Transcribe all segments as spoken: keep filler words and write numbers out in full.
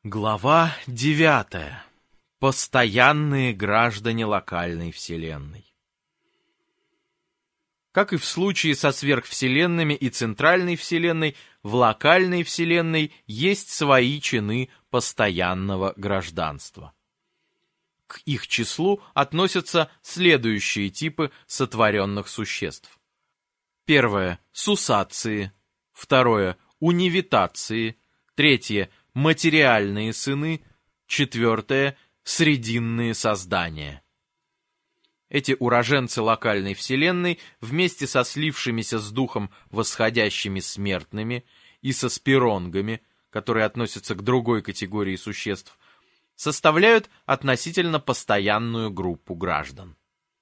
Глава девятая. Постоянные граждане локальной вселенной. Как и в случае со сверхвселенными и центральной вселенной, в локальной вселенной есть свои чины постоянного гражданства. К их числу относятся следующие типы сотворенных существ. Первое – сусации. Второе – унивитации. Третье – материальные сыны. Четвертое – срединные создания. Эти уроженцы локальной вселенной вместе со слившимися с духом восходящими смертными и со спиронгами, которые относятся к другой категории существ, составляют относительно постоянную группу граждан.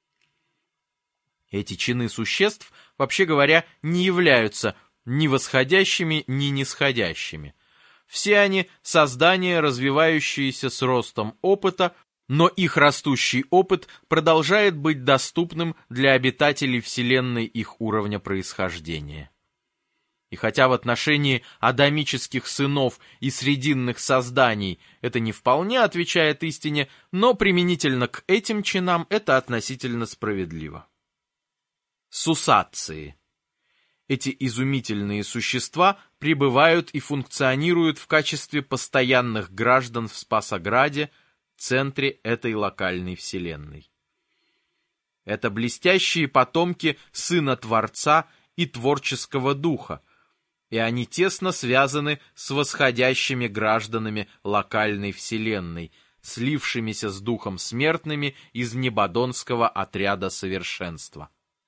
Эти чины существ, вообще говоря, не являются ни восходящими, ни нисходящими. Все они создания, развивающиеся с ростом опыта, но их растущий опыт продолжает быть доступным для обитателей Вселенной их уровня происхождения. И хотя в отношении адамических сынов и срединных созданий это не вполне отвечает истине, но применительно к этим чинам это относительно справедливо. Сусации. Эти изумительные существа пребывают и функционируют в качестве постоянных граждан в Спасограде, центре этой локальной вселенной. Это блестящие потомки Сына Творца и Творческого Духа, и они тесно связаны с восходящими гражданами локальной вселенной, слившимися с Духом Смертными из Небадонского отряда совершенства.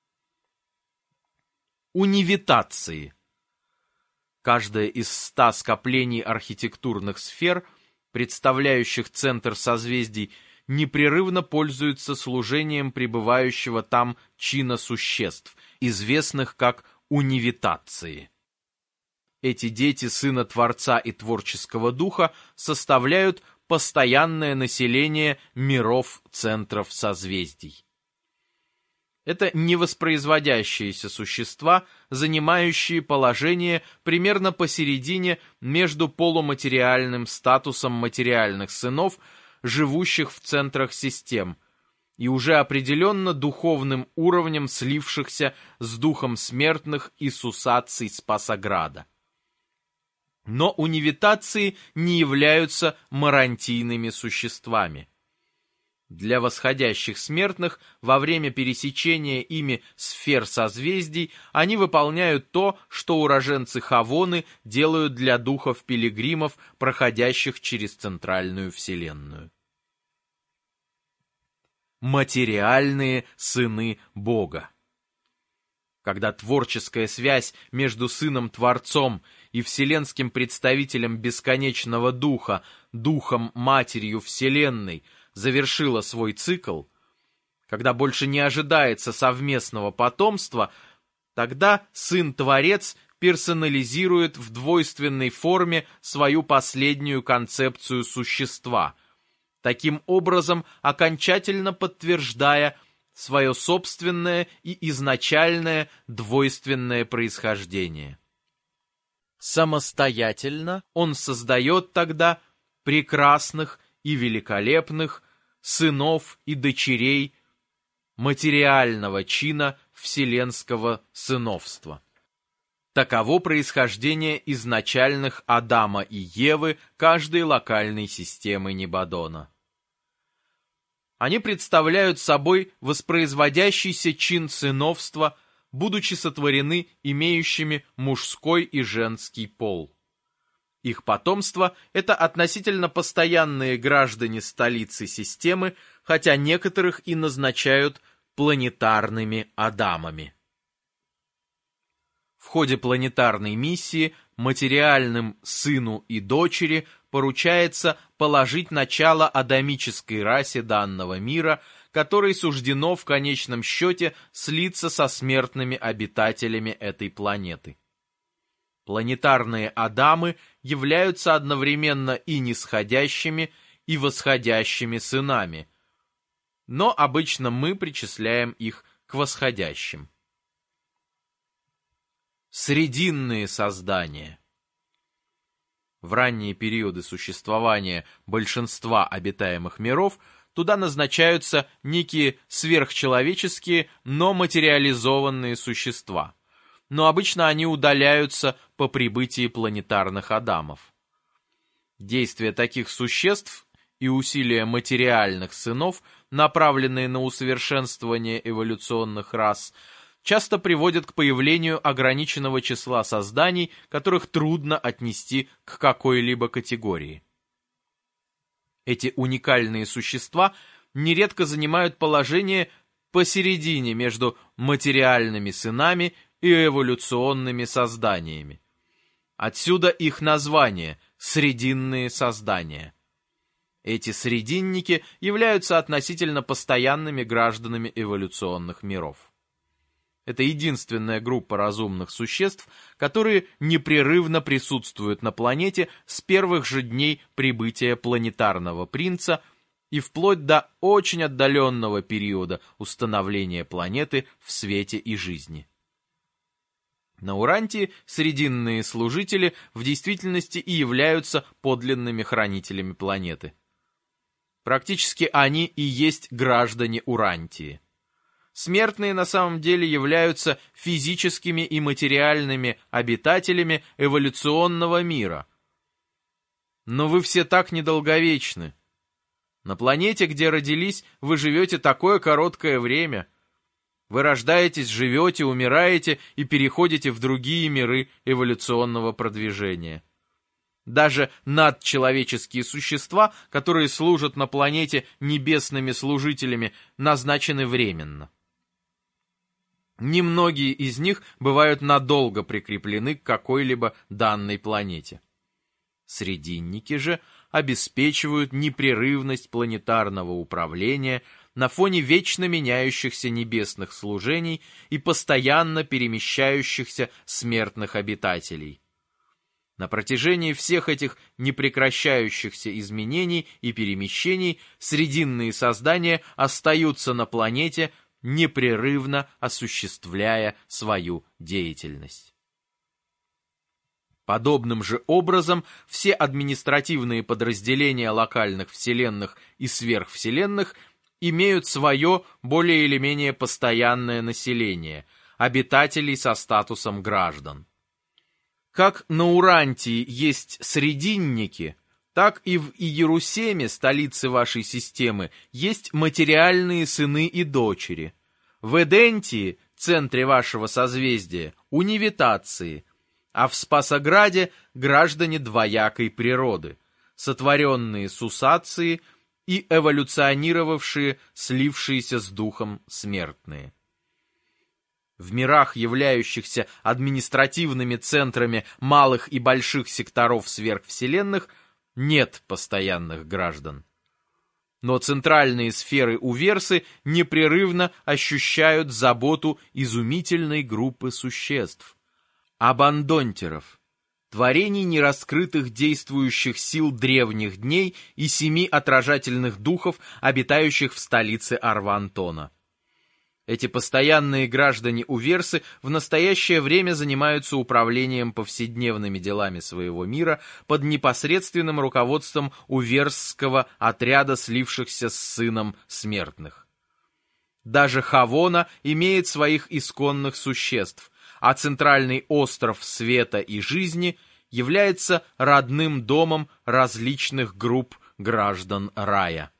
Унивитации. Каждая из ста скоплений архитектурных сфер, представляющих центр созвездий, непрерывно пользуется служением пребывающего там чина существ, известных как унивитации. Эти дети Сына Творца и Творческого Духа составляют постоянное население миров центров созвездий. Это невоспроизводящиеся существа, занимающие положение примерно посередине между полуматериальным статусом материальных сынов, живущих в центрах систем, и уже определенно духовным уровнем слившихся с Духом Смертных и сусаций Спасограда. Но унивитации не являются марантийными существами. Для восходящих смертных во время пересечения ими сфер созвездий они выполняют то, что уроженцы Хавоны делают для духов-пилигримов, проходящих через центральную вселенную. Материальные сыны Бога. Когда творческая связь между Сыном-Творцом и вселенским представителем бесконечного Духа, Духом-Матерью Вселенной, завершила свой цикл, когда больше не ожидается совместного потомства, тогда Сын-Творец персонализирует в двойственной форме свою последнюю концепцию существа, таким образом окончательно подтверждая свое собственное и изначальное двойственное происхождение. Самостоятельно он создает тогда прекрасных и великолепных сынов и дочерей материального чина вселенского сыновства. Таково происхождение изначальных Адама и Евы каждой локальной системы Небадона. Они представляют собой воспроизводящийся чин сыновства, будучи сотворены имеющими мужской и женский пол. Их потомство – это относительно постоянные граждане столицы системы, хотя некоторых и назначают планетарными Адамами. В ходе планетарной миссии материальным сыну и дочери поручается положить начало адамической расе данного мира, которой суждено в конечном счете слиться со смертными обитателями этой планеты. Планетарные Адамы являются одновременно и нисходящими, и восходящими сынами, но обычно мы причисляем их к восходящим. Срединные создания. В ранние периоды существования большинства обитаемых миров туда назначаются некие сверхчеловеческие, но материализованные существа. Но обычно они удаляются по прибытии планетарных адамов. Действия таких существ и усилия материальных сынов, направленные на усовершенствование эволюционных рас, часто приводят к появлению ограниченного числа созданий, которых трудно отнести к какой-либо категории. Эти уникальные существа нередко занимают положение посередине между материальными сынами и эволюционными созданиями. Отсюда их название – срединные создания. Эти срединники являются относительно постоянными гражданами эволюционных миров. Это единственная группа разумных существ, которые непрерывно присутствуют на планете с первых же дней прибытия планетарного принца и вплоть до очень отдаленного периода установления планеты в свете и жизни. На Урантии срединные служители в действительности и являются подлинными хранителями планеты. Практически они и есть граждане Урантии. Смертные на самом деле являются физическими и материальными обитателями эволюционного мира. Но вы все так недолговечны. На планете, где родились, вы живете такое короткое время. Вы рождаетесь, живете, умираете и переходите в другие миры эволюционного продвижения. Даже надчеловеческие существа, которые служат на планете небесными служителями, назначены временно. Немногие из них бывают надолго прикреплены к какой-либо данной планете. Срединники же обеспечивают непрерывность планетарного управления на фоне вечно меняющихся небесных служений и постоянно перемещающихся смертных обитателей. На протяжении всех этих непрекращающихся изменений и перемещений срединные создания остаются на планете, непрерывно осуществляя свою деятельность. Подобным же образом все административные подразделения локальных вселенных и сверхвселенных имеют свое более или менее постоянное население, обитателей со статусом граждан. Как на Урантии есть срединники, так и в Иерусеме, столице вашей системы, есть материальные сыны и дочери. В Эдентии, центре вашего созвездия, унивитации, а в Спасограде граждане двоякой природы, сотворенные сусации и эволюционировавшие, слившиеся с духом смертные. В мирах, являющихся административными центрами малых и больших секторов сверхвселенных, нет постоянных граждан. Но центральные сферы Уверсы непрерывно ощущают заботу изумительной группы существ – абандонтеров, творений нераскрытых действующих сил древних дней и семи отражательных духов, обитающих в столице Арвантона. Эти постоянные граждане Уверсы в настоящее время занимаются управлением повседневными делами своего мира под непосредственным руководством уверсского отряда слившихся с сыном смертных. Даже Хавона имеет своих исконных существ, а центральный остров света и жизни является родным домом различных групп граждан рая.